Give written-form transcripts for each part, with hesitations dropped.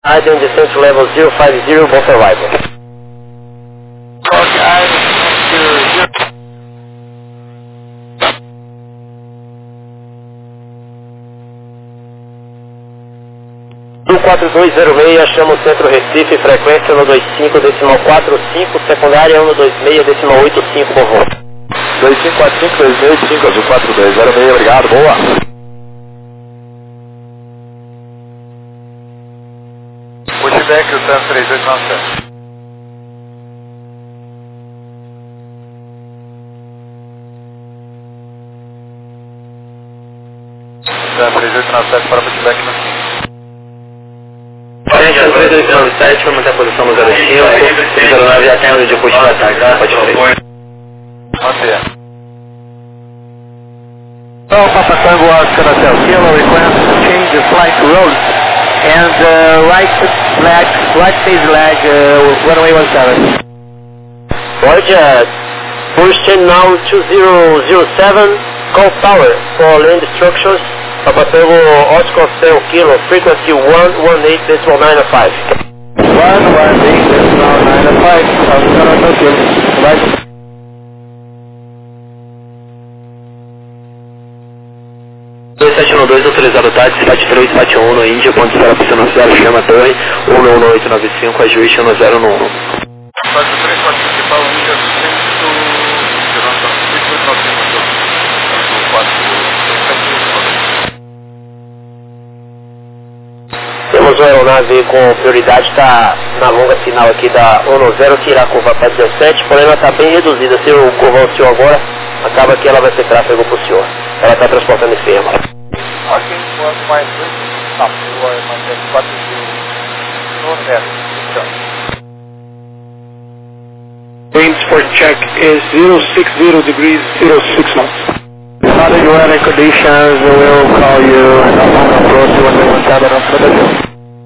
Island descent to level 050, both arrival. Okay, Island, 14206, chama o centro Recife, frequência 125.45, secundária 126.85, por favor. 2545-265, azul 4206, obrigado, boa. Pushback, o TAM 3897. TAM 3897 para pushback no 5. Frente ao 3897, vamos manter a posição no 05, 09 atendo de push no ataque, tá? Pode fazer. Manter. Well, Papa Tango Oscar Hotel Kilo, request to change the flight route and right phase lag, runway 17. Roger, first now 2007, call tower for land structures, Papa Tango Oscar Hotel Kilo, frequency 118.95. 118.95, Oscar Hotel Kilo, right? Autorizado táxi, FAT 3, FAT 1 no Índia, ponto de espera pista 0, chama a torre, 11895, ajuste 10 no 1. Faz o 3, pode principal, Índia, 100, Temos uma aeronave com prioridade, está na longa final aqui da 10, que irá curvar para 17, porém ela está bem reduzida. Se eu curvar o senhor agora, acaba que ela vai ser tráfego para o senhor. Ela está transportando enferma. Ok, quanto mais 2, tá, eu manter 4 no zero. Wind for check is 060 degrees 06 knots. Under your weather conditions, we will call you and on approach 117 on Philadelphia.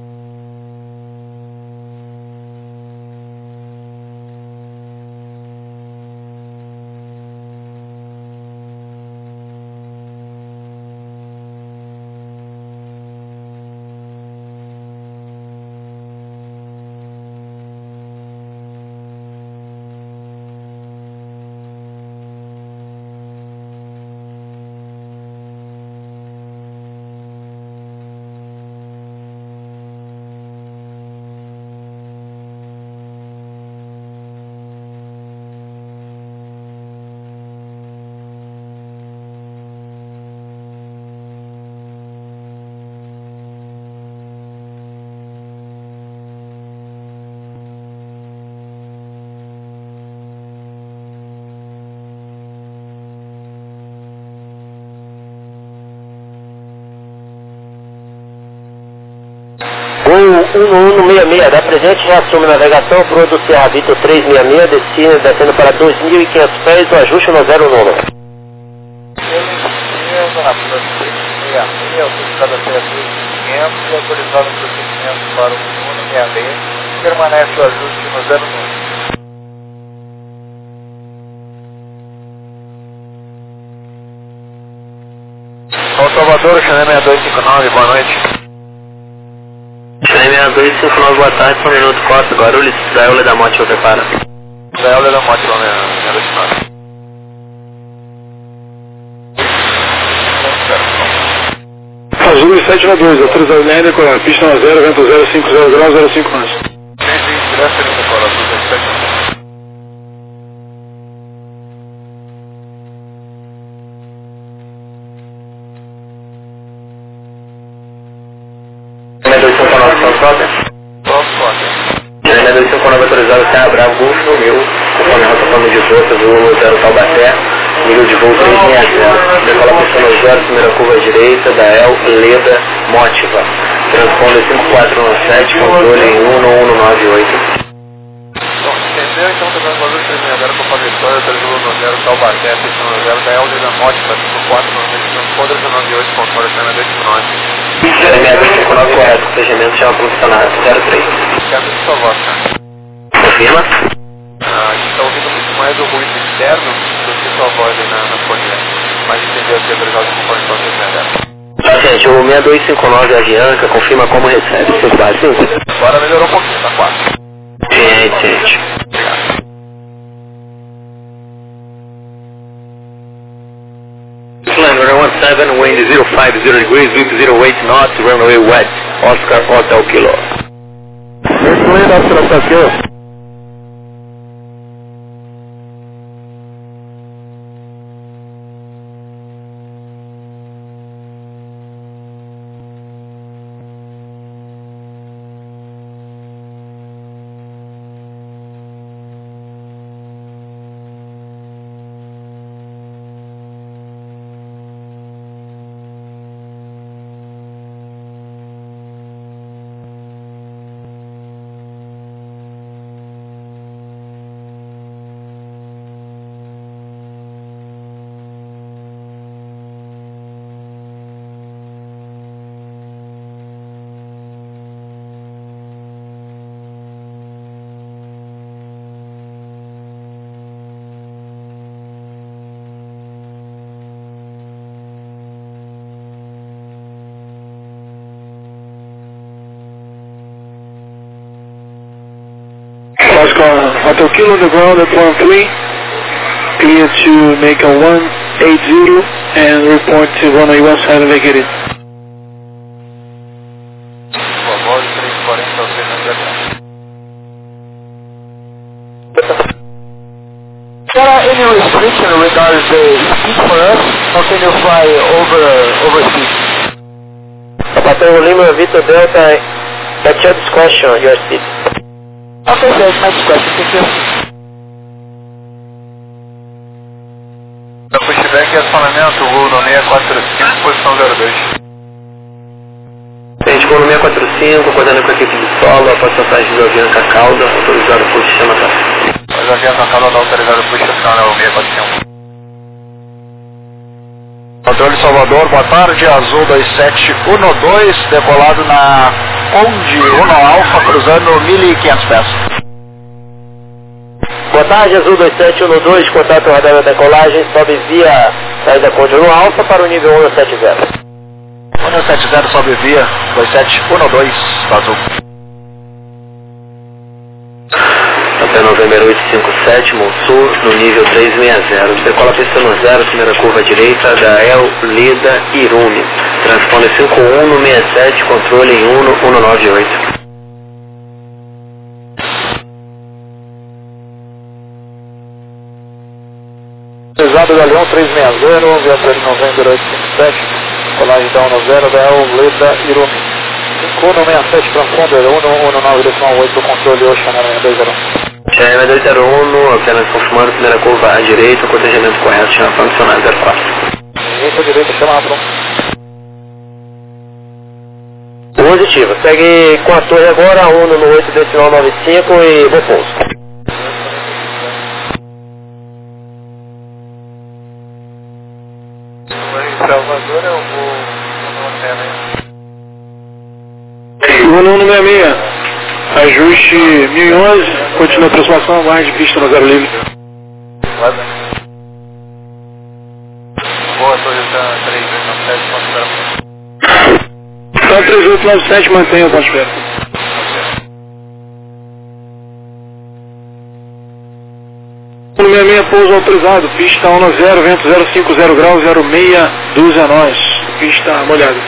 Gol 1166, da presente reassume navegação para o do Serra Vitor 366, descendo para 2.500 pés, o ajuste no 0 número. Na França 366, autorizado até 2.500 e autorizado o procedimento para o 166, permanece o ajuste no 0 número. São Salvador, Chanel 6259, boa noite. Chanel 6259, boa tarde, São Minuto Costa, Guarulhos, Israel da Morte, eu preparo. Israel da Morte, lá na 29. Azul 792, autorizado Lender com a pista 0, vento 050 graus, 05 nós. 6 direto segundo colo, Azul 792. Chanel 2559, autorizado Serra Bravo, Golfo no Mil, conforme a rota plano de volta do 0 Taubaté, nível de voo 360, decola pista no 0, primeira curva à direita, da El, Leda, Mótiva, transponder 5417, controle em 11198. Bom, entendeu? Então, tá dando valor 360 para a Vitória, 310, Taubaté, pista no 0, da El, Leda, Mótiva, 5497, transponder 198, controle Chanel 259. Chanel 2559, correto, procedimento chama para o funcionário 03. Quero de sua voz, cara. Confirma? A gente está ouvindo muito mais o ruído externo do que sua voz aí na folha. Mas entendeu que é autorizado conforme sua 360. Gente, o 6259 Avianca, confirma como recebe. 545. Agora melhorou um pouquinho, tá 4. Gente. Slam, runway 17, wind 050 degrees, wind 08 knots, runway west, Oscar Hotel Kilo. Clear up to the Kilo. Oscar Hotel Kilo on the ground at 13, clear to make a 180 and report to runway 17 vacated. Boa, bola de 340 ao 600. Any restriction regards the speed for us, or can you fly over speed? Patrão Lima, Vitor Delta, at your discretion, your speed. Okay, that's my discretion, thank you. Da pushback e acionamento, voo no 645, posição 02. Gente, voo no 645, acordando com a equipe de solo, após passagem do Avianca Cauda, autorizado por sistema TAP. Mas a Avianca Cauda não autorizado por estação, é o 645. Controle Salvador, boa tarde, Azul 2712, decolado na Conde 1 Alfa, cruzando 1.500 pés. Boa tarde, Azul 2712, contato radar da decolagem, sobe via saída Conde 1 Alfa para o nível 170. 170 sobe via 2712, Azul. Até November 857, Monsul, no nível 360. Decola pista no 0, primeira curva direita, da El Lida Irumi. Transponder 51 no 67, controle em 198. Pesado da Leão 360, viatura de November 857, colagem da 10 da El Lida Irumi. 5167, transponder 119,8, controle Ocean 201. Chama 201, apenas confirmando, primeira curva à direita, cotejamento correto, chama condicionado 04. Direita, direita, chama pronto. Positivo, segue com a torre agora, 1 no 8 decimal 95 e bom pouso. Salvador eu vou Voo no 66, ajuste 1011, continua a aproximação, guarde pista no 0 livre. Boa, Toyota 3897, considera. Tá 3897, mantenha o ponto de espera. No 66, pouso autorizado, pista 190, vento 050 graus, 06, a nós, pista molhada.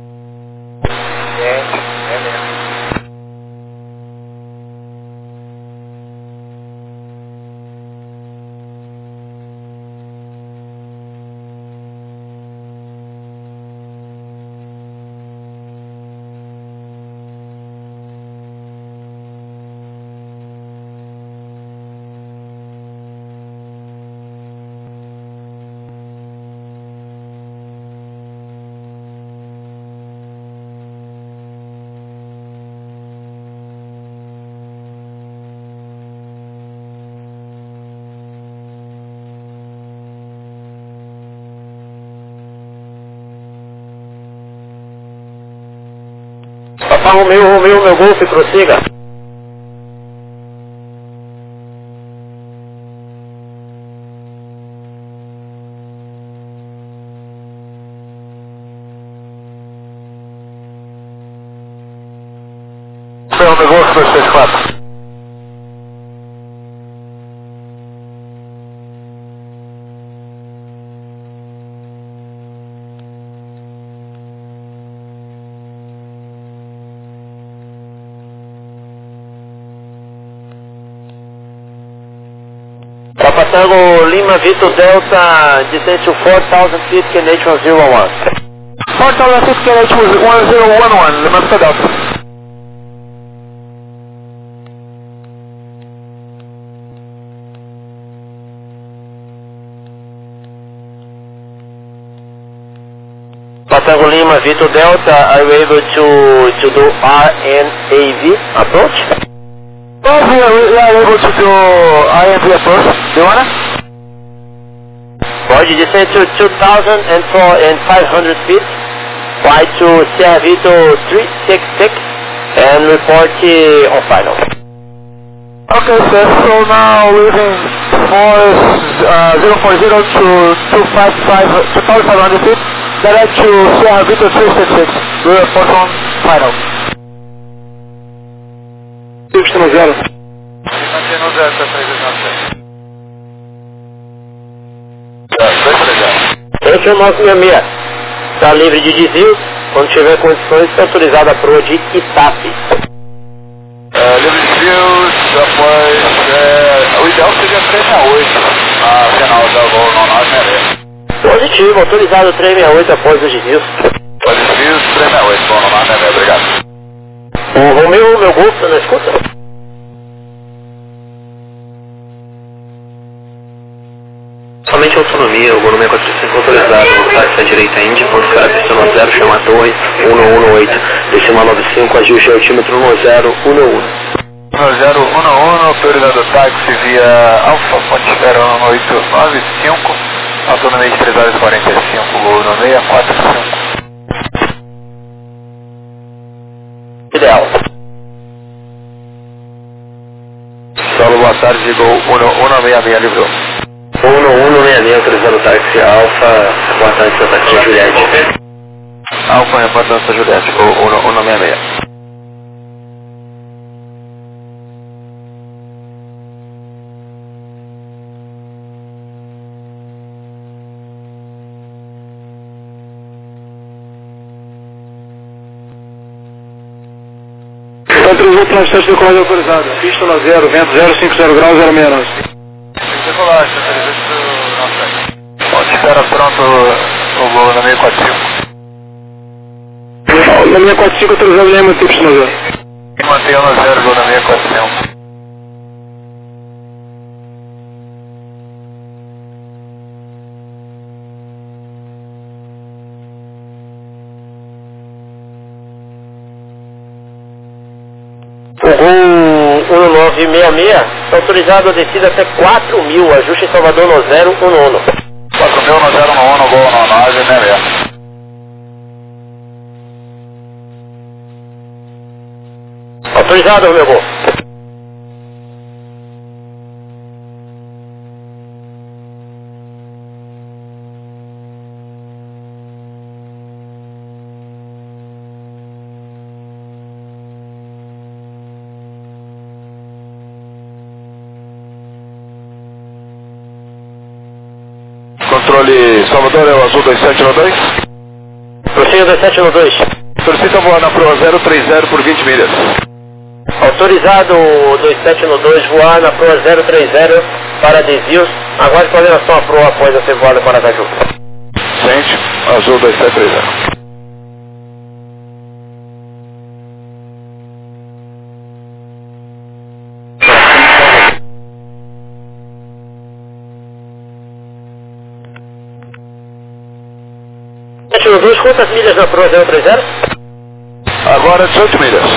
Romeu, meu Golfe, prossiga. Golf 264. Papa Tango Lima Vitor Delta, descend to 4,000 feet, KNH 101. 4,000 feet, KNH 1011, Lima Vitor Delta. Papa Tango Lima Vitor Delta, are you able to do RNAV approach? Well, we are able to do INV approach. Do you wanna? Pode descend to 2,500 feet, fly to Sierra Vito 366 and report on final. Okay, sir, so now leaving 040 to 2,500 feet, direct to Sierra Vito 366, we report on final. Houston no zero. Mantém no zero, tá 396. Esse é o nosso 66. Está livre de desvio. Quando tiver condições, está autorizado a proa de Itape. Livre de desvios, após... o ideal seria 368 a final da voo não 966. Positivo, autorizado 368 após os desvios. Desvios 368, voo não 966, obrigado. O Romeu, meu Golf, você não escuta? Somente autonomia, o Gol 645 autorizado, táxi à direita Indy, ponto cara, pista 0, chama a torre, 118, decimal 95, ajuste altímetro 1011. 1011, autorizado do táxi via Alfa Ponte Espera 1895, autonomia de 3 horas e 45, Gol 645. Ideal. Solo, boa tarde, Gol 1166, livrou. 1166, autorizado táxi Alfa, reportante Santa Cruz Juliette. Alfa, reportante Santa Juliette, Gol 1166. Então, 3897 do comando autorizado. Pista no zero, vento 050 graus, 069. Decolar, 397. Ponte Espera pronto, o Gol 645. Na minha 45 autorizado, nem manter pista no zero. Mantenha no zero, Gol 645. O Gol 1966 está autorizado a descida até 4.000, ajuste em Salvador no 011. 4.000 no 011, Gol 966. Autorizado, meu Gol. Controle Salvador, é o azul 2792. Prossiga 2792. Solicita voar na proa 030 por 20 milhas. Autorizado 2792 voar na proa 030 para desvios. Aguarde coordenação a proa após a ser voada para Aracaju. Sente, azul 2730. Quantas milhas na proa 030? Agora 18 milhas.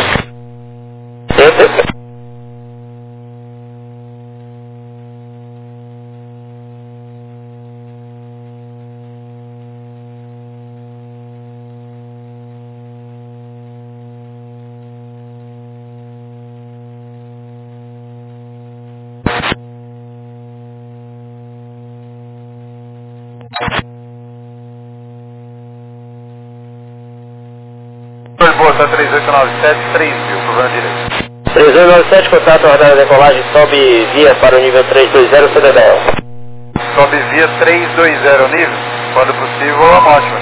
Boa, tá 3897, 3.000, problema direito. 2097, contato, radar de decolagem, sobe via para o nível 320 CDDL. Sobe via 320 nível, quando possível, a ótima.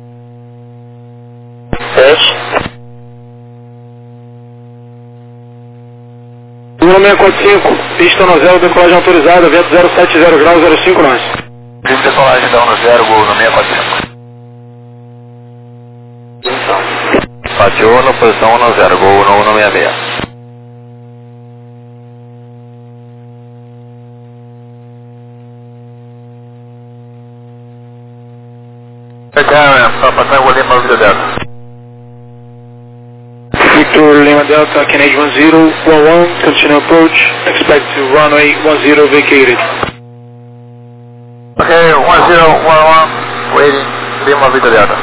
Teste. 1645, pista no zero, decolagem autorizada, vento 070 graus, 05 nós. Pista de decolagem da 10, gol no 645. Fátio 1, posição 10, gol 1166. Papa Tango Lima Vida Delta. Victor Lima Delta, Canadian 1011, continue approach, expect to runway 10 vacated. Okay, 1011, waiting, Lima Vida Delta.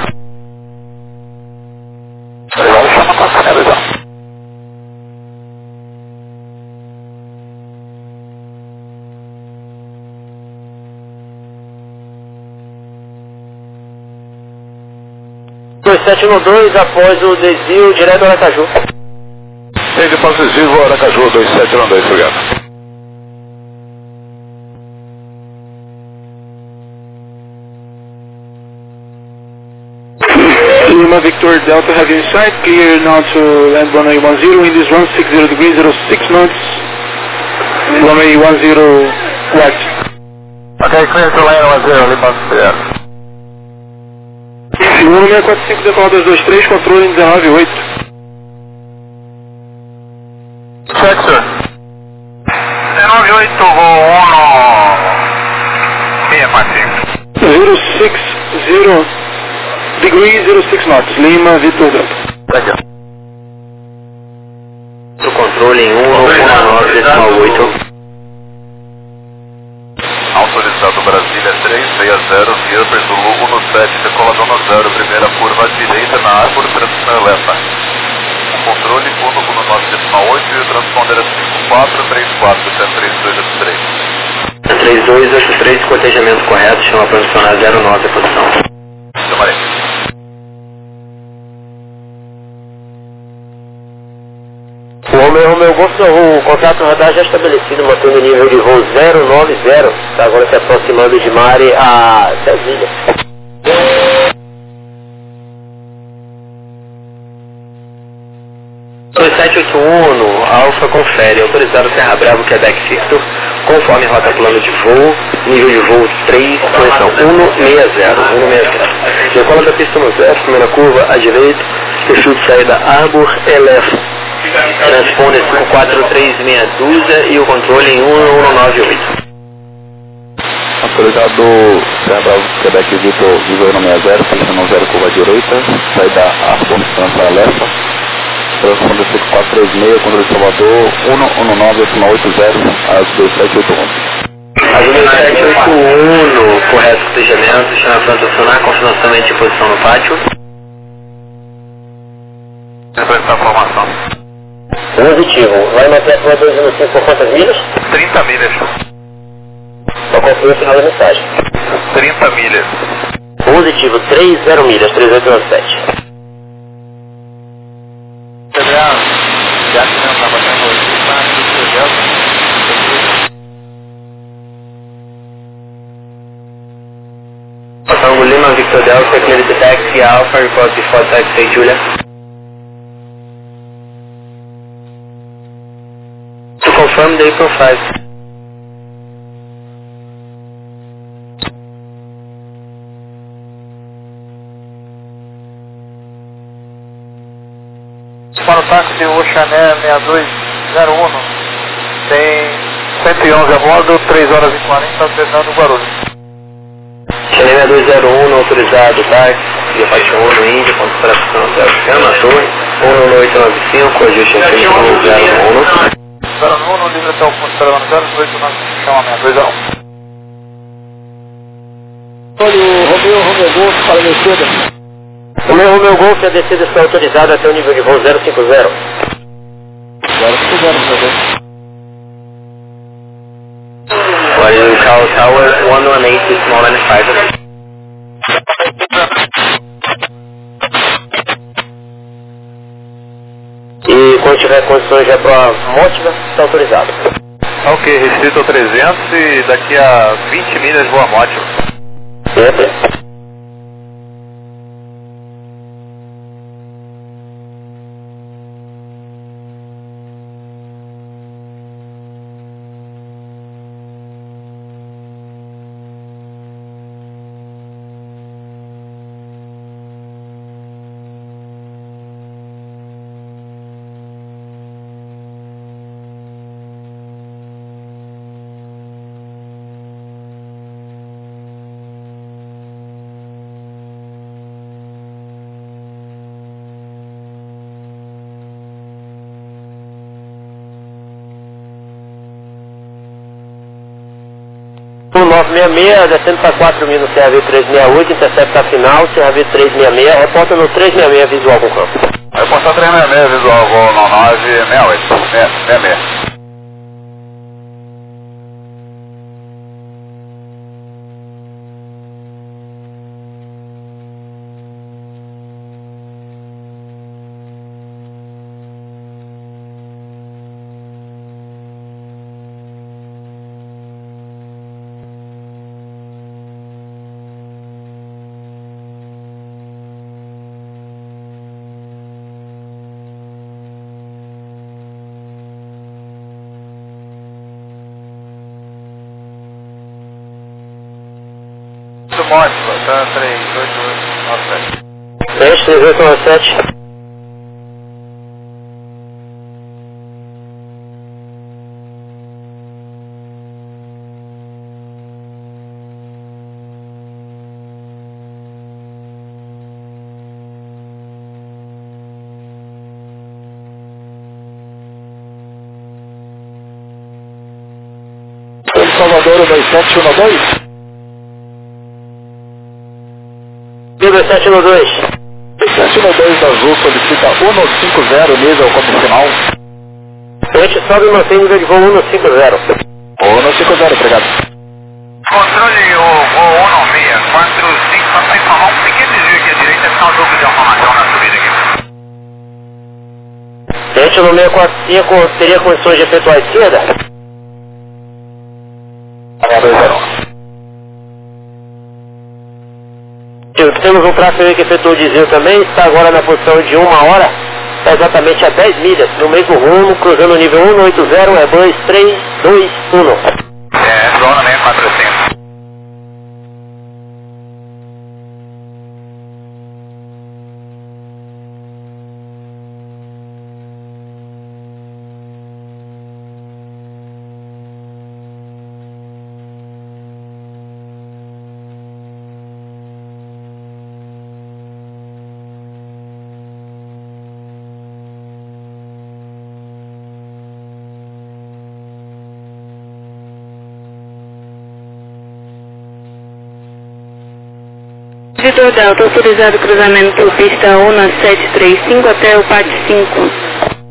Dois 712 após o desvio direto ao Aracaju. Ele após o desvio Aracaju 2712, obrigado. Lima Victor Delta have you in sight, clear now to land runway 10, wind is 160 degrees 06 knots, runway 10 right. Okay, clear to land 10, Lima Vida Delta. Seguro 645, decola 223, controle 198. Check, sir. 198, voo 1645. 060 degrees 06 knots, Lima Victor Delta. Thank you. O controle em 119,8. Autorizado Brasília 360, via Zulu 17, decolador no 0, primeira curva à direita na árvore, transição lenta. Controle 119,8 e o transponder é 5434, 3283. 3283, cotejamento correto, chama para adicionar 09 a posição. Chamarei. O Golf, o contrato radar já estabelecido, mantendo o nível de voo 090, está agora se aproximando de Mare a 10 milhas. 2781, Alfa confere, autorizado Serra Bravo, Quebec Victor, conforme rota plano de voo, nível de voo 3, posição 160. Decola da pista no 0, primeira curva à direita, perfil de saída Arbor Elef. Transponder 5436 e o controle em 1198. Autorizado Serra Bravo, Quebec Victor, nível 160, pista no 0, curva à direita, saída Arbor, transponder Alefa. Transponder 5436, controle de Salvador, 119,80 às 2781. Às 2781, correto cotejamento, chama para estacionar, confirmação de posição no pátio. Depois da formação. Positivo, vai manter a prova 215 por quantas milhas? 30 milhas. Só confirma o final da mensagem. 30 milhas. Positivo, 30 milhas, 3897. Já que não estava tendo hoje, está no Delta. Tango Lima, Victor Delta, clear the taxi, Alpha, report before taxi, Julia. To confirm the April 5. Para o táxi de Oxané 6201, tem 111 a bordo, 3 horas e 40, terminando Guarulhos. Oxané 6201, autorizado, táxi, via parte 1 no Índia, ponto de operação, Cama, Torre, 18895, ajuste em 501. 01, livre até o ponto de operação, 089, chamamento, 2 a 1. Olha o Romeo Golf para a descida. O meu Golf, a descida está autorizada até o nível de voo 050. 050, Olha o Cal Tower 118, small and 5. E quando tiver tiver condições já para Mótica, está autorizado. Ok, restrito 300 e daqui a 20 milhas vou a Mótica. Sempre. O 966, descendo para 4.000 no CRV 368, intercepta final, CRV 366, reporta no 366 visual com campo. Reporta 366 visual, vou no 968, 66. Mótica, tá 38897. 3897. Salvador 2712. 2712. 2712 da Azul solicita 150 nível como final. Frente sobe e mantém nível de voo 150. 150, obrigado. Controle o voo 19645, só para informar um pequeno desvio aqui à direita, está um duplo de informação na subida aqui. Frente no 645, teria condições de efetuar a esquerda? 620. Temos um tráfego aí que efetuou o desvio também, está agora na posição de 1 hora, está exatamente a 10 milhas, no mesmo rumo, cruzando o nível 180, Airbus 321. É, zona 6400. Vitor Delta, autorizado cruzamento pista 1735 até o PAT 5.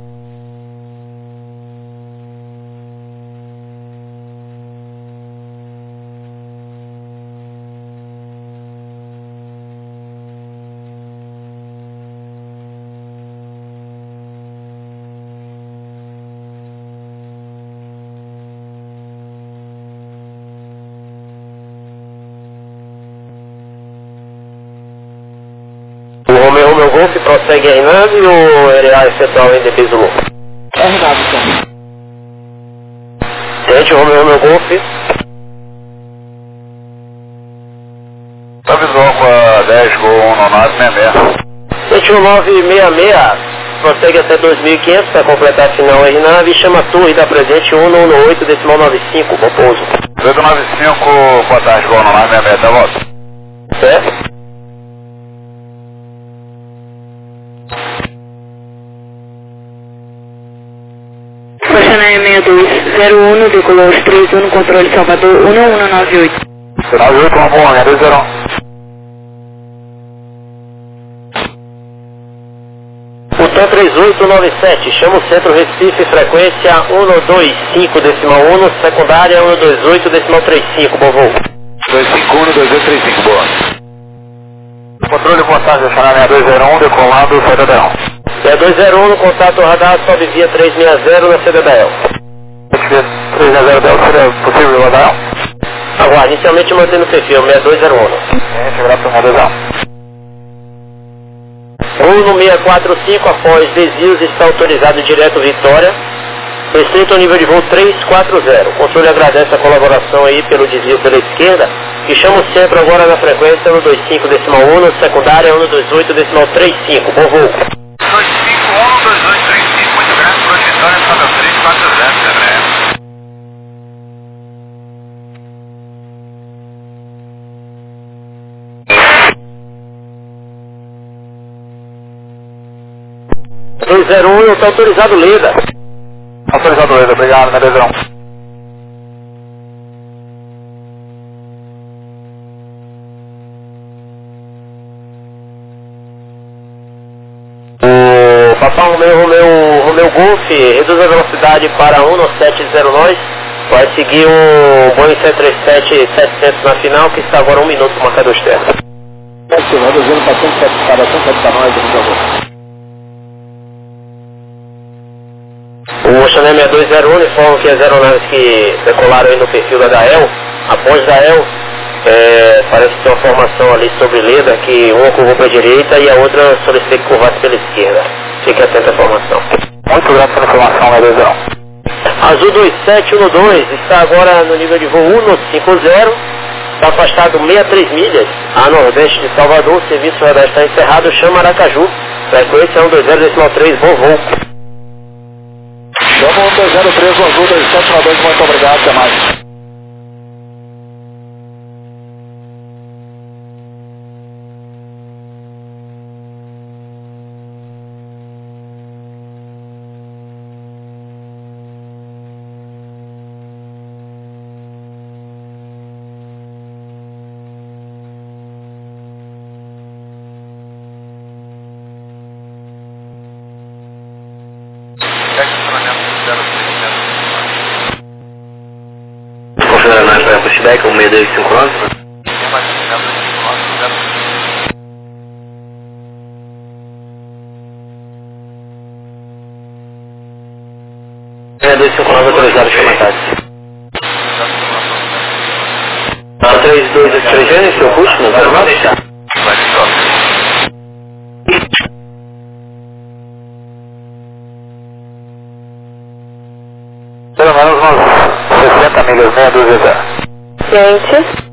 O Romeo Golf prossegue a RNAV ou irá efetuar o NDP Zulu? RNAV, então. Tente o Romeo Golf. Tá visual com a 10 Gol 19966. Tente o 966, prossegue até 2.500 para completar a final RNAV e chama a torre da presente 118.95, bom pouso. 895, boa tarde, Gol 19966, até volta. Certo? Baixana é 6201, decolou 31, controle Salvador 1198. 98, uma boa, 201. O TAM 3897, chama o centro Recife, frequência 125.1, secundária 128.35, bom voo. 251, 2235, boa. Controle, boa tarde, Baixana 6201, decolando, sai da 6201 no contato radar, sobe via 360 na CDDL. 360 seria possível rodar? Aguarde, inicialmente mantendo o perfil 6201. Graças a Deus. Voo no 645 após desvios está autorizado direto Vitória. Restrito ao nível de voo 340. O controle agradece a colaboração aí pelo desvio pela esquerda. E chamo sempre agora na frequência 125.1, no secundária 128.35. Bom voo. 2512835, muito grande, por Vitória, Santa 340, André. Está autorizado Leda. Autorizado Leda, obrigado, Medezão. O Papa Romeu Golf reduz a velocidade para 197 nós. Vai seguir o Boeing 737-700 na final, que está agora 1 minuto para marcador externo. Reduzindo para 107 para nós, por favor. O Chanel 6201 informa que as aeronaves que decolaram aí no perfil da Dael, após Dael, parece ter uma formação ali sobre Leda, que uma curvou para a direita e a outra solicita que curvasse pela esquerda. Fique atento à formação. Muito grande pela informação, Medezão. Azul 2712 está agora no nível de voo 150, está afastado 63 milhas a nordeste de Salvador, o serviço radar está encerrado, chama Aracaju, frequência 120.3, bom voo. Vamos 103 no Azul 2712, muito obrigado, até mais. Confirmando mais para o feedback, 16259. Autorizado de chama táxi. 3283, seu custo, não quero mais. Pelo menos umas 60 milhas, meia dúzia já. Gente.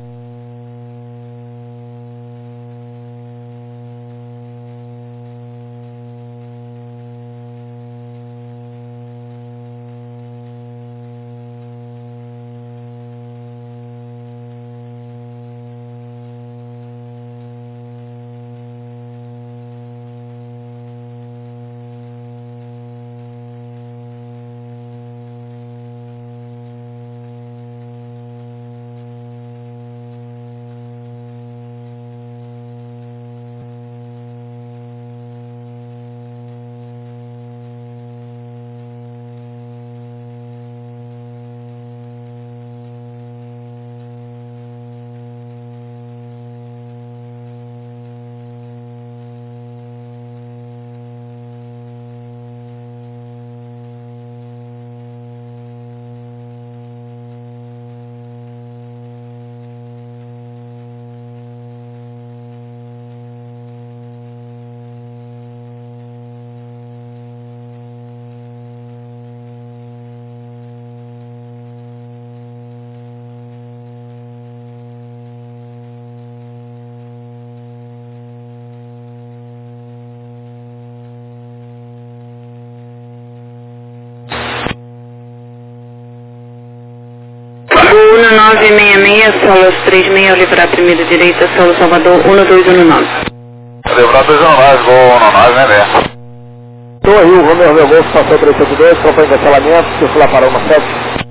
Voo 1966, solo 36, livrar primeira direita, solo Salvador 1219. Livrar 219, voo 19, né, velho? Estou aí, o Romeu Golf passou 372, acompanha o cancelamento, circular para 17.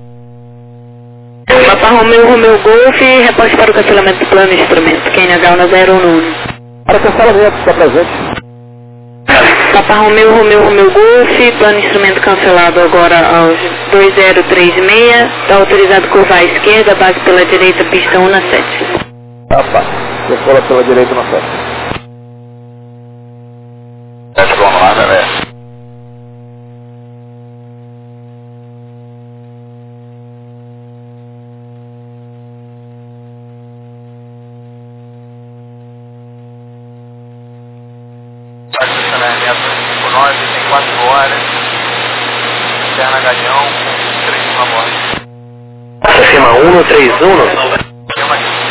Papa Romeu Golf, reporte para o cancelamento do plano de instrumento, QNH 1011. Para cancelamento, está presente. Papa Romeu Golf, plano de instrumento cancelado agora aos 2036, está autorizado curvar à esquerda, base pela direita, pista 1 na 7. Tá, circula pela direita na 7. 7 vamos lá, né, velho? 9, tem 4 horas. Interna Galeão, 3 na borda. Acima 131. Tem uma aqui,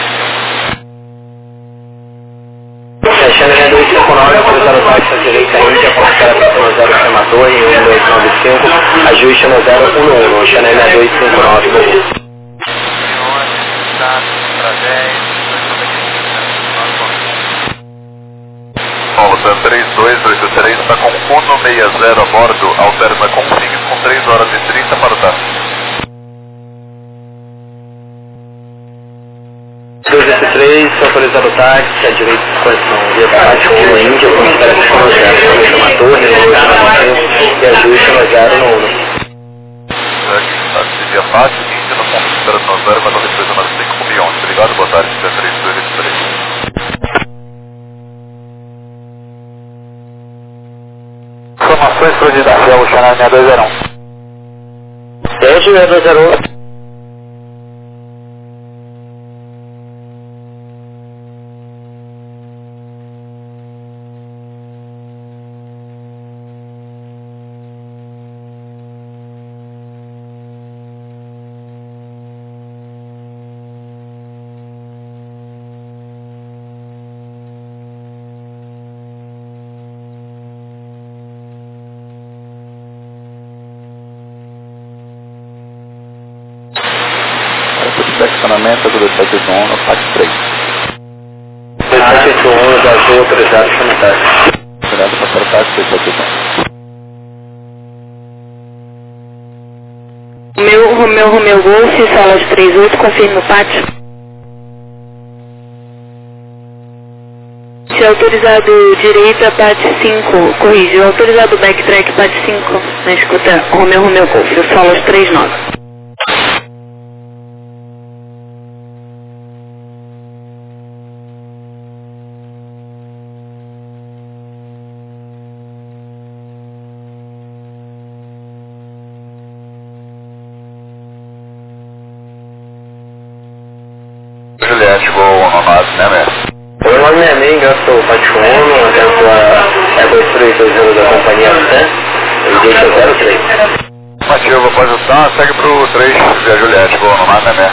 Fechando linha 259, autorizado o táxi à direita Índia, para no 0 Semador em 1295, ajuste no 011, Chanel 6259. Paulo Sam 3283 está com 160 a bordo, alterna com fixo com 3 horas e 30 para o táxi. 283, autorizado o táxi à direita de condição via táxi com Índia, com esperação no 0, Chanel Torre, no 295 e ajuste no 011. Táxi via fácil, Índia no ponto de espera no 0, mas não depois na 5 milhões. Obrigado, boa tarde, 3283. Informações para unidade da Shell, Chanel 6201. 10.201. Estacionamento do 271 no PAC 3. 271, já foi autorizado para matar. Cuidado para o táxi 271. Romeu Golf, salas 38, confirme o pátio. Se autorizado direita, pátio 5, corrige. Autorizado backtrack, pátio 5, na escuta Romeu Golf, salas 39. Juliette, Gol 196, né, mestre? Oi, 966, gastou o pátio 1, atento a 2320 da companhia Sam, e deixa 03. Afirmativa, pode usar, segue pro 3 via Juliette, Gol 196.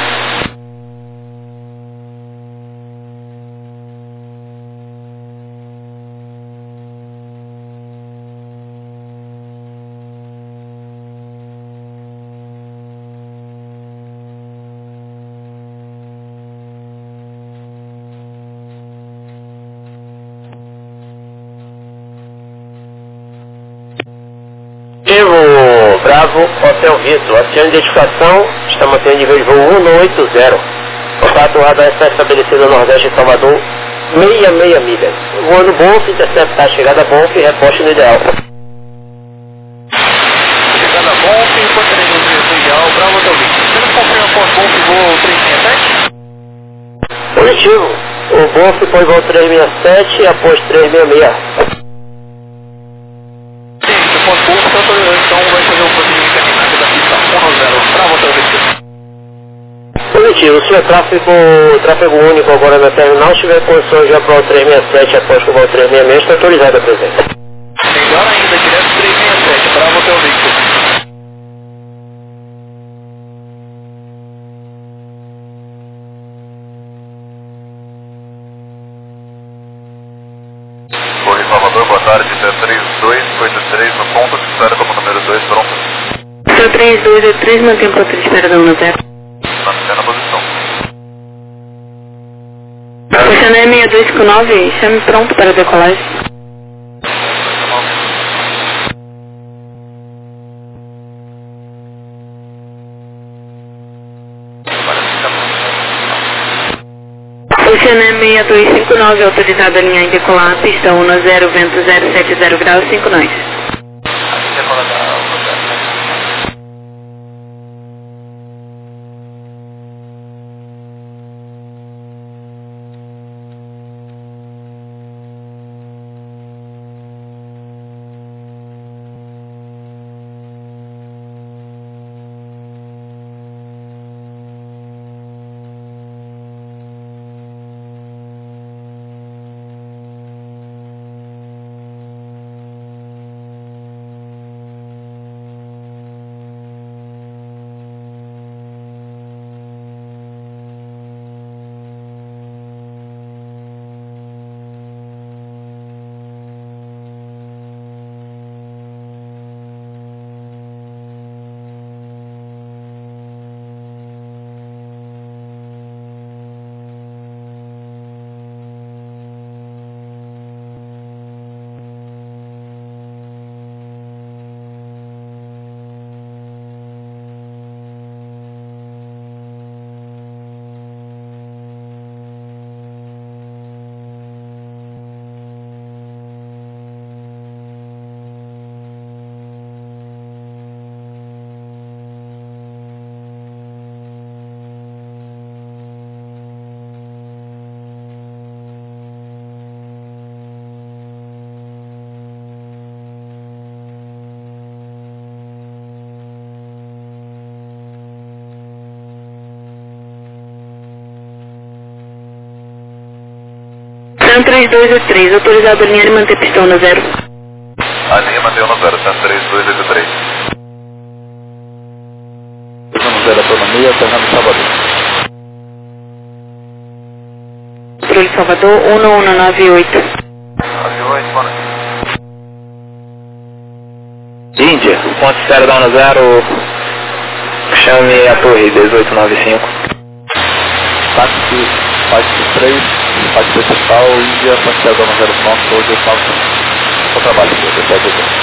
Bravo, Hotel Vitor, acione de identificação, está mantendo nível de voo 180. Contato radar está estabelecido no Nordeste de Salvador, 66 milhas. Voando Bonf, interceptar a chegada Bonf e reposte no ideal. Chegada Bonf, encontrei no ideal, Bravo Hotel Vitor. Você nos confirma com o Bonf voo 367? Positivo, o Bonf foi voo 367 e após 366. Então vai fazer um procedimento terminado da pista 10, Bravo Hotel Vitor. Positivo, se o tráfego único agora na terminal estiver em condições de voo 367 após o voo 366, está autorizado a presença. Melhor ainda, direto 367, Bravo Hotel Vitor. Correio Salvador, boa tarde, 3283 no ponto de espera como número 2, pronto. Seu 3283, mantém ponto de espera da 10. Mantendo a posição. O Chanel 6259, chame pronto para decolagem. O Chanel 6259, autorizado a linha em decolar, pista 10, vento 070 graus, 5 nós. TAM 3283, autorizado a alinhar e manter pistão no 0. Alinha, mantém no 0, TAM 3283. No 0 autonomia, Fernando Salvador. Controle Salvador 1198. 98, boa noite. Índia, ponte 0 da 10, chame a torre 1895. Táxi 3, táxi principal, Índia, ponte 0 da 0 pronto, hoje eu falo. Bom trabalho, senhor, depois eu vou.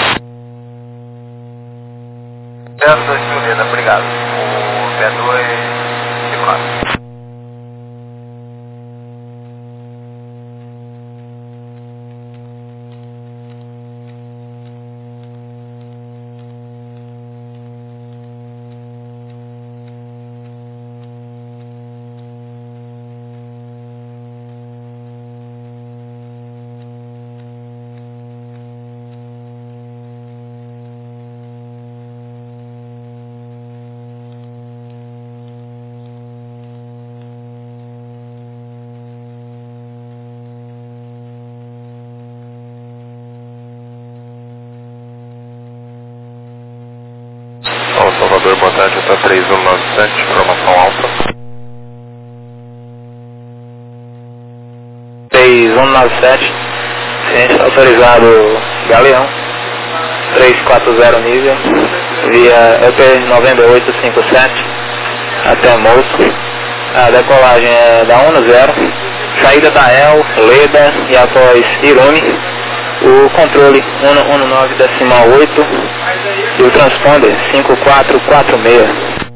020, Leda, obrigado. O vetor é circulado. Salvador, boa tarde, está 3197, informação alta. 3197, ciência autorizado Galeão, 340 nível, via EP 9857, até Moço. A decolagem é da 10, saída da El, Leda e após Irune. O controle 119.8 e o transponder 5446.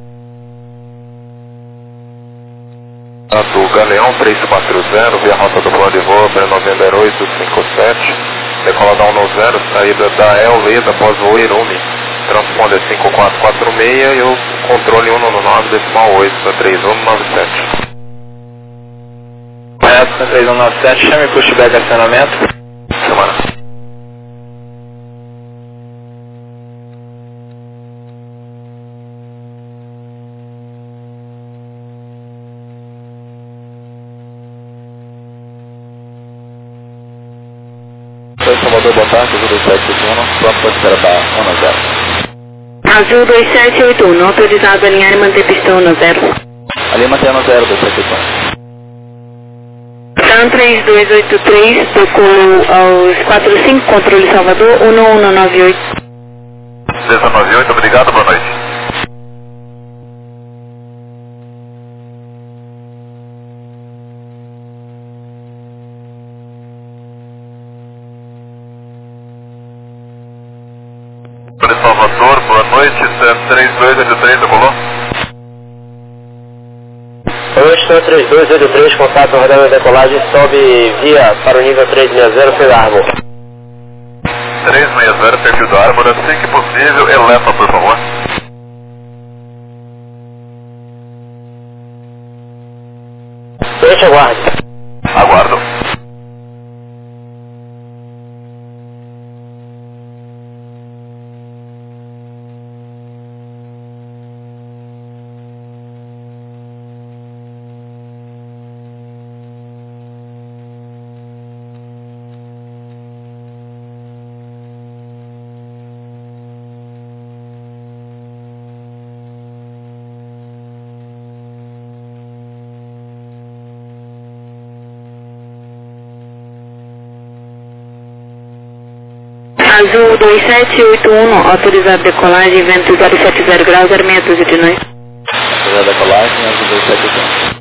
Do Galeão 340, via rota do plano de voo, 90857, decola da 10, saída da El Leda após voo Irune, transponder 5446 e o controle 119.8 para 3197. Correto, 3197, chame pushback acionamento. Semana. Oi, Salvador, boa tarde, Azul 2781, pronto para espera da 10. Azul 2781, autorizado a alinhar e manter pistão no 0. Ali mantém no 0, 2781. TAM 3283, decolou aos 45, controle Salvador 1198. 198, obrigado, boa noite. Para Salvador, boa noite, 3283, decolou? Hoje, 3283, contato rodando a decolagem, sobe via para o nível 360, pela Árvore. 360, perfil do Árvore, assim que possível, eleva, por favor. Deixa, aguarde. Aguardo. Azul 2781, autorizado decolagem, vento 070 graus, 06 de noite. Autorizado a decolagem, Azul 2781.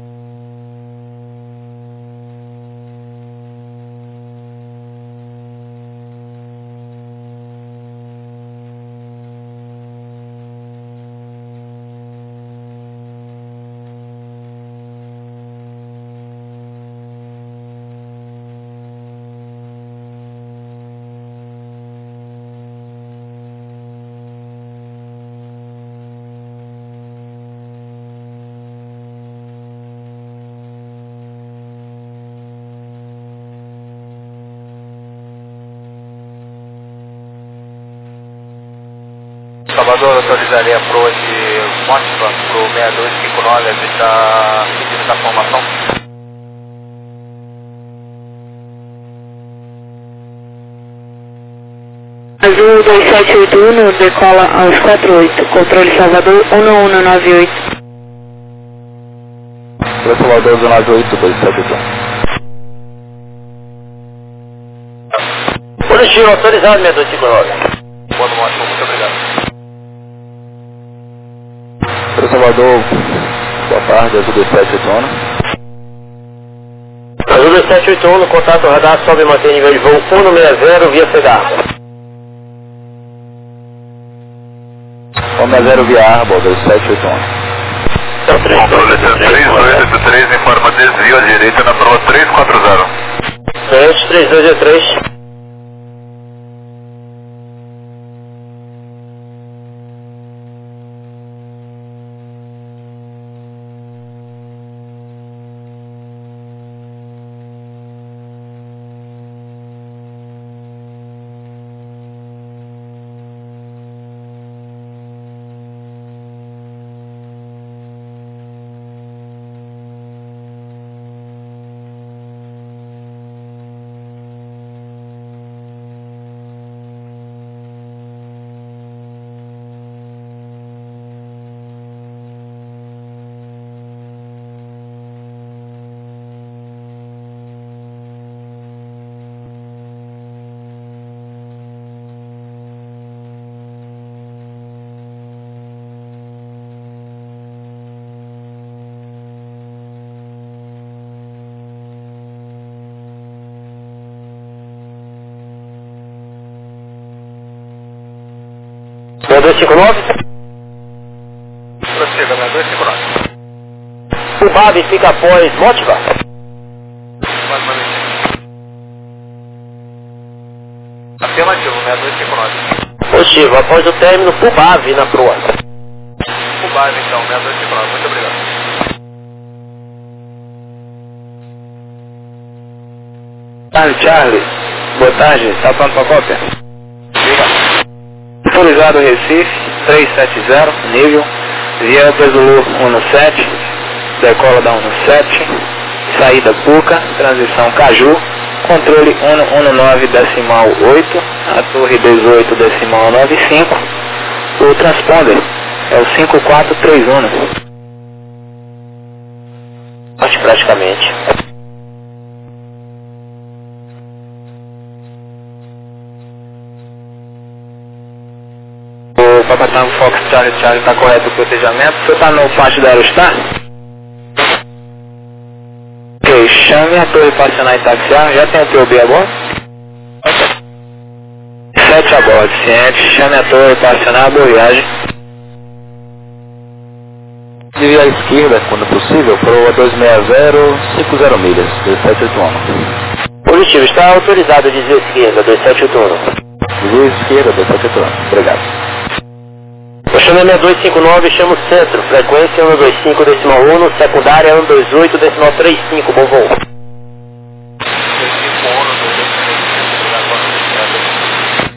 Salvador, autorizaria a proa de Motiva para o 6259, a gente está pedindo essa formação. Azul 2781, decola aos 48, controle Salvador 1198. Para Salvador, 198, 278. Positivo, autorizado 6259. Quando ótimo, muito obrigado. Para Salvador, boa tarde, Azul 2781. Azul 2781, no contato radar, sobe e mantém nível de voo 160 via Fedarpa. 160 via Arbor, 2781. Controle 3283, informa desvio à direita na prova 340. 3283. Meu 259? Prossiga, meu 259. O BAB fica após Motiva? Mais uma vez. Afirmativo, meu 259. Positivo, após o término PUBAV na proa. O base então, meu 259, muito obrigado. Charlie, boa tarde, está pronto para cópia? Autorizado Recife, 370, nível, via Pesolur 17, decola da 17, saída Puca, transição Caju, controle 119,8, a torre 18,95, o transponder é o 5431. Acho praticamente. O Papatango Fox Charlie está correto o protejamento. Você está no pátio da Aerostar? Ok, chame a torre para acionar e taxiar. Já tem o POB a bordo? 7 a bordo, ciente. Chame a torre para acionar a boa viagem. Desvia à esquerda, quando possível, para o 260, 50 milhas, 2781. Positivo, está autorizado desvio esquerda, 2781. Desvia à esquerda, 2781. Obrigado. Eu chamo 6259 e chamo centro, frequência 125,1, secundária 128,35, bom voo. 251, 235,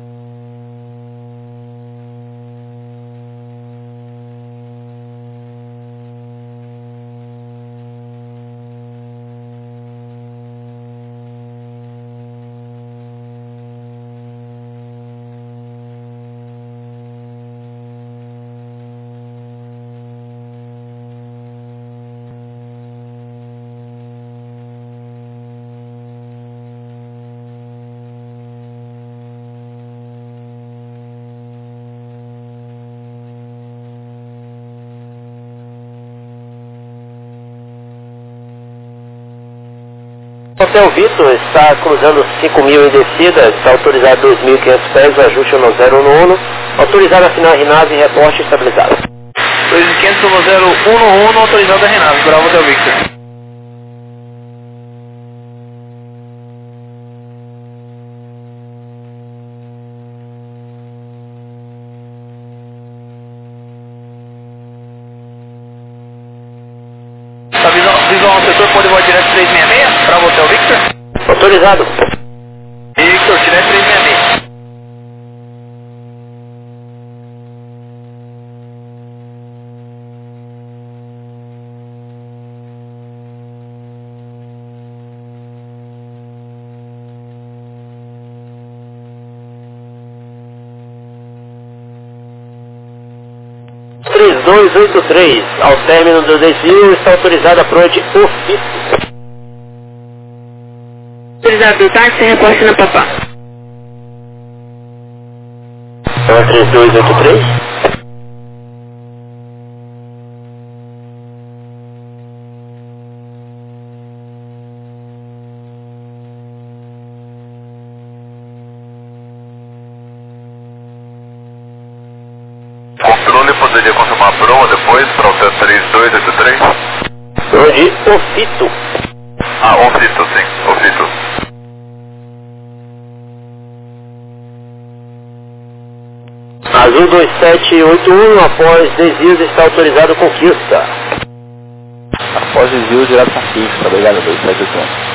Hotel Vitor está cruzando 5.000 em descida, está autorizado 2.500 pés, o ajuste no 011, autorizado a afinar a RINAV e reporte estabilizado. 2500 no 011, autorizado a Renato, Bravo Hotel Victor. Visual no setor, pode voar direto 366, Bravo Hotel Victor. Autorizado. Victor, direto 366. 3283, ao término do desvio está autorizado a approach ofício. Autorizado do táxi, reporte na Papá. 3283. Controle, poderia confirmar a proa depois para o 3283? Proa de ofito. Ah, ofito, sim, ofito. Azul 2781, após desvios está autorizado com fixa. Após desvio direto com fixa, obrigado, 2781.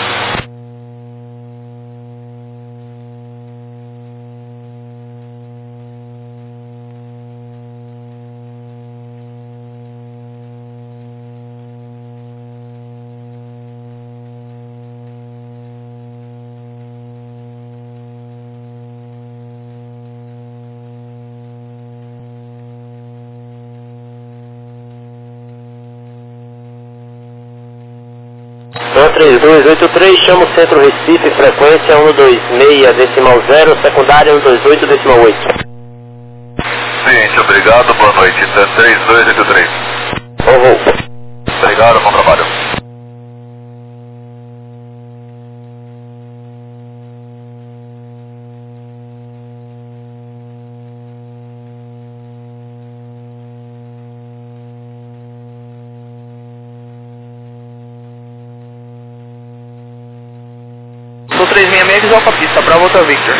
Proa 3283, chama o centro Recife, frequência 126.0, secundária 128.8. Ciente, obrigado, boa noite, 3283. Obrigado, bom trabalho. Sou 366, visual com a pista, Bravo Hotel Victor.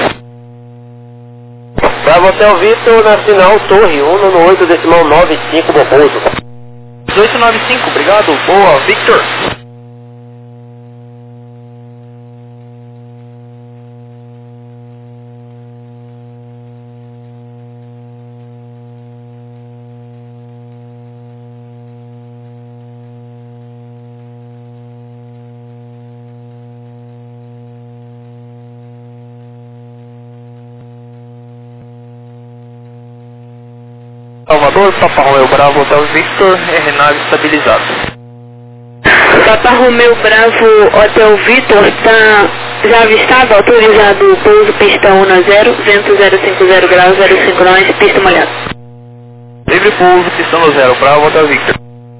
Bravo Hotel Victor, na final Torre 198.95, Boposo. 1895, obrigado, boa, Victor. Salvador, Papa Romeo Bravo Hotel Victor, nave estabilizado. Papa Romeo Bravo Hotel Victor está já avistado, autorizado pouso pista 1 a 0, vento 050 graus, 05 nós, pista molhada. Livre pouso, pista no 0, Bravo Hotel Victor.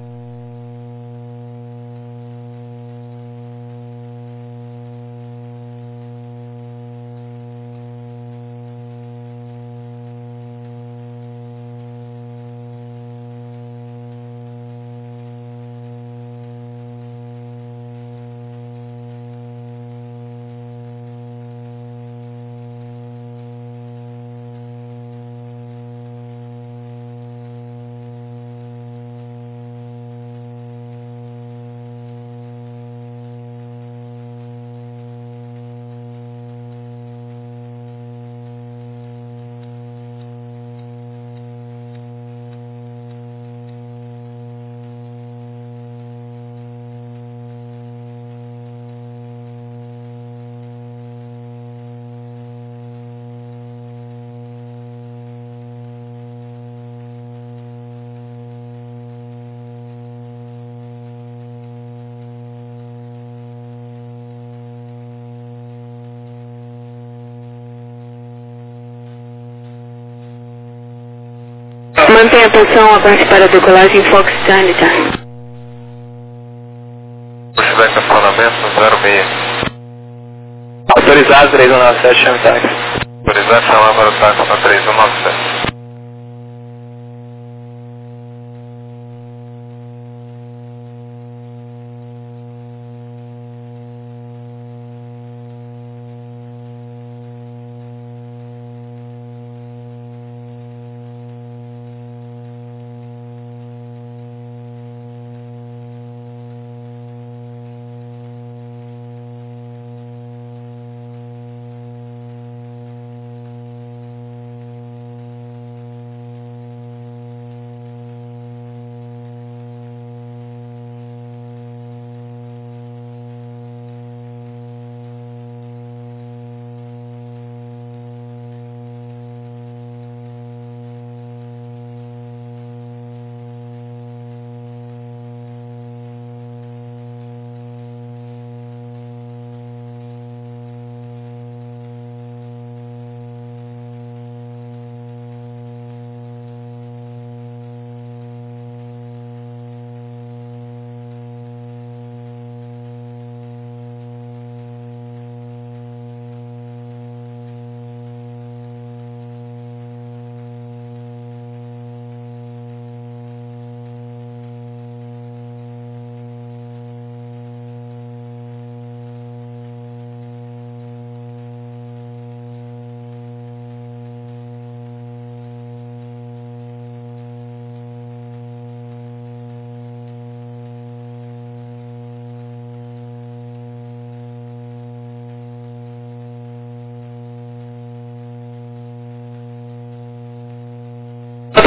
Mantenha a posição, aguarde para a decolagem, Fox Charlie Charlie. Pushback estacionamento 06. Autorizado, 3197, chame táxi. Autorizado chamar para o táxi na 3197.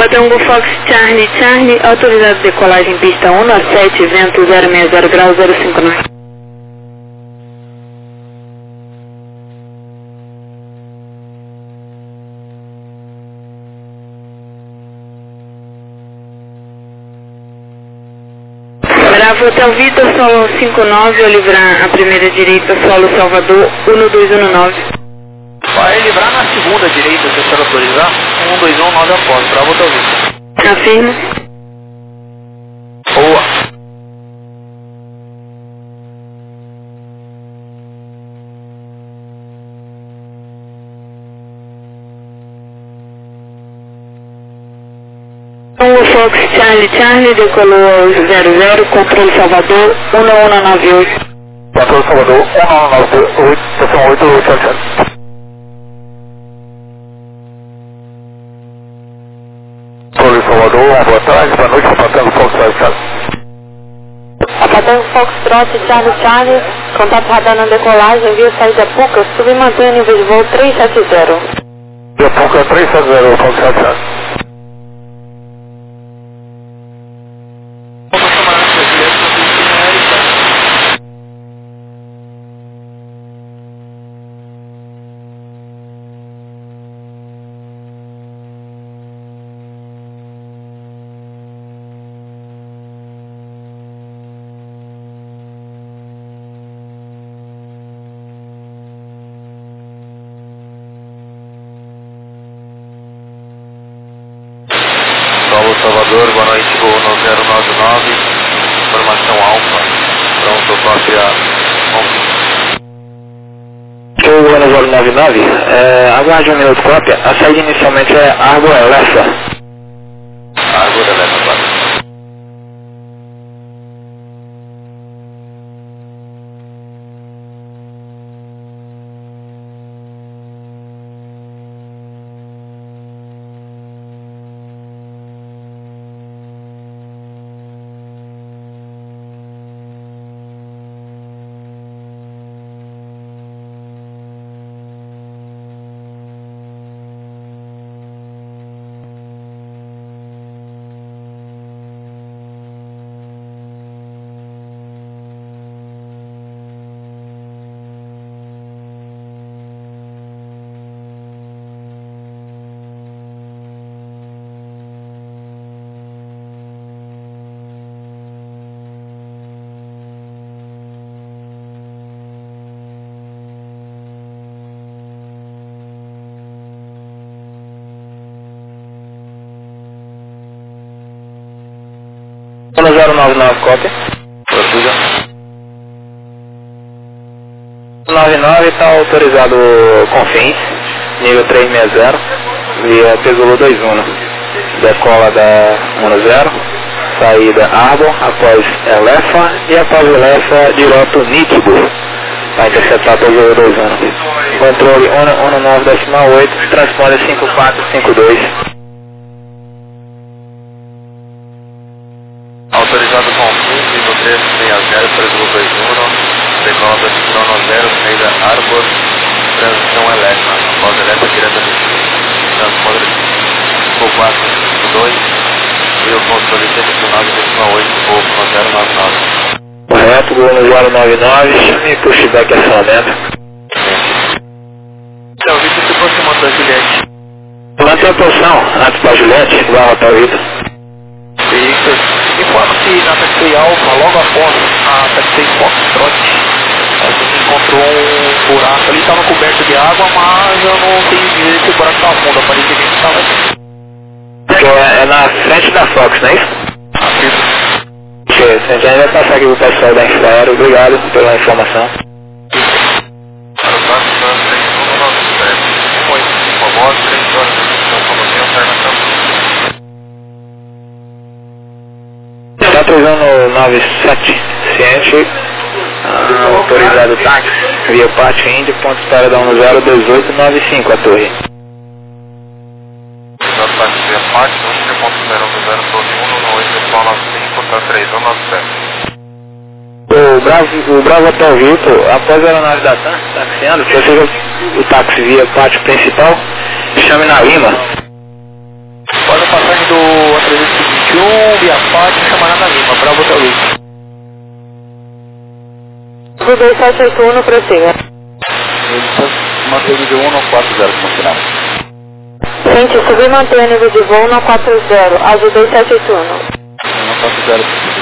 Tango Fox Charlie Charlie, autorizado decolagem pista 1 a 7, vento 060 graus 059. Bravo Hotel Vitor, solo 59, vou livrar a primeira direita, solo Salvador 1219. Vai livrar na segunda direita, se você autorizar. 1219 após, Bravo Hotel Vitor. Afirma. Boa. Tango Fox Charlie Charlie, decolou aos 00, controle Salvador 1198. Controle Salvador 1198, estação 877. Controle Salvador, boa tarde, boa noite, Patango Fox Charlie Charlie. Patango Fox Charlie Charlie, contato radar na decolagem, via saída Puca, submantenha nível de voo 370. Via Puca 370, Fox Charlie Charlie. Salvador, boa noite, voo no 099, informação alfa, pronto, toque a Show, Goiânia 099, aguarde um minuto, cópia, a saída inicialmente é Arbor Elefa. Arbor Elefa, claro. Zona 099, cópia. Prossiga. 99 está autorizado Confins, nível 360, via Pesouro 21. Decola da 10, saída Arbor, após Elefa e após Elefa, direto Nítido. Vai interceptar Pesouro 21. Controle 19,8, transponder 5452. Autorizado com nível 360, Pesouro 21, decola da Citrono 0, saída Arbor, transição Elefa, após Elefa diretamente, transponder 5452, e o controle 109,8, voo no 099. Correto, Goiânia 099, chame e pushback acionamento. Então, Vitor, se aproximando da Juliette. Mantém a posição antes da Juliette, vai rotar o Vitor. Victor, informa que na taxi Alfa, logo após a taxi Foxtrot, a gente encontrou um buraco ali, estava coberto de água, mas eu não tenho dizer se o buraco estava fundo, aparentemente estava assim. É na frente da Fox, não é isso? Afirma. A gente vai passar aqui pro pessoal da Infraero, obrigado pela informação. Para o próximo, 3197. Foi, por favor, 3 horas de autonomia, alternação. Está 3197, ciente, autorizado táxi, via Pátio Índio, ponto de espera da 101895, a torre. Exato, táxi via Pátio, ponto de espera da 095, O Bravo Hotel Vitor, após a aeronave da TAM, taxiando, se você o táxi via Pátio principal, chame na Lima. Pode a passagem do 1321, via Fátima, Camarada Lima, Bravo Hotel Luiz. Azul 2781, prossiga. Mantém nível 140 como final. Gente, subir e manter o nível de voo 140, Azul 2781. 140.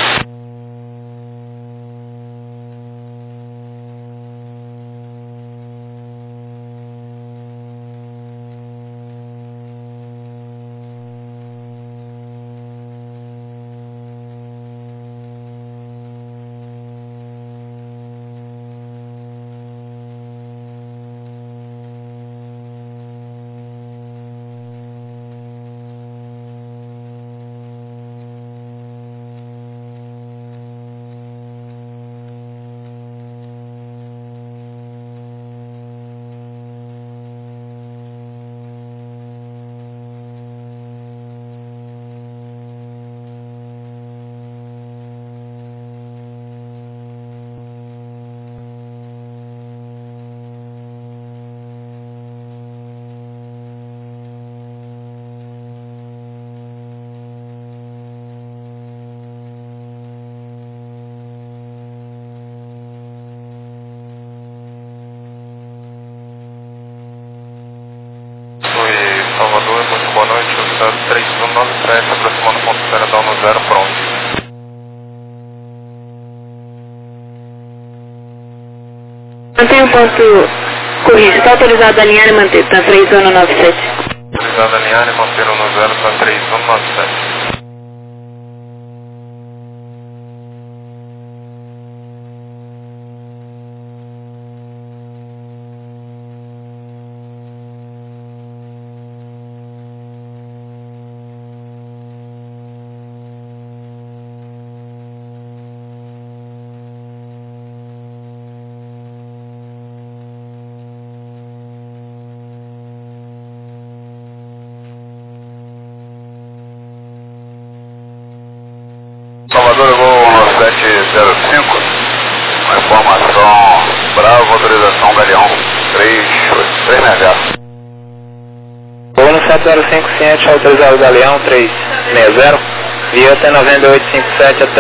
Salvador, muito boa noite, o 3197, aproximando o ponto Federal no 0, pronto. Mantém o ponto corrido, está autorizado a alinhar e manter, tá 3197. Autorizado a alinhar e manter no 0, tá 3197. Salvador, eu vou no 705, uma informação Bravo, autorização Galeão 360. Vou no 705 Ciente, autorizado Galeão 360, via T9857 até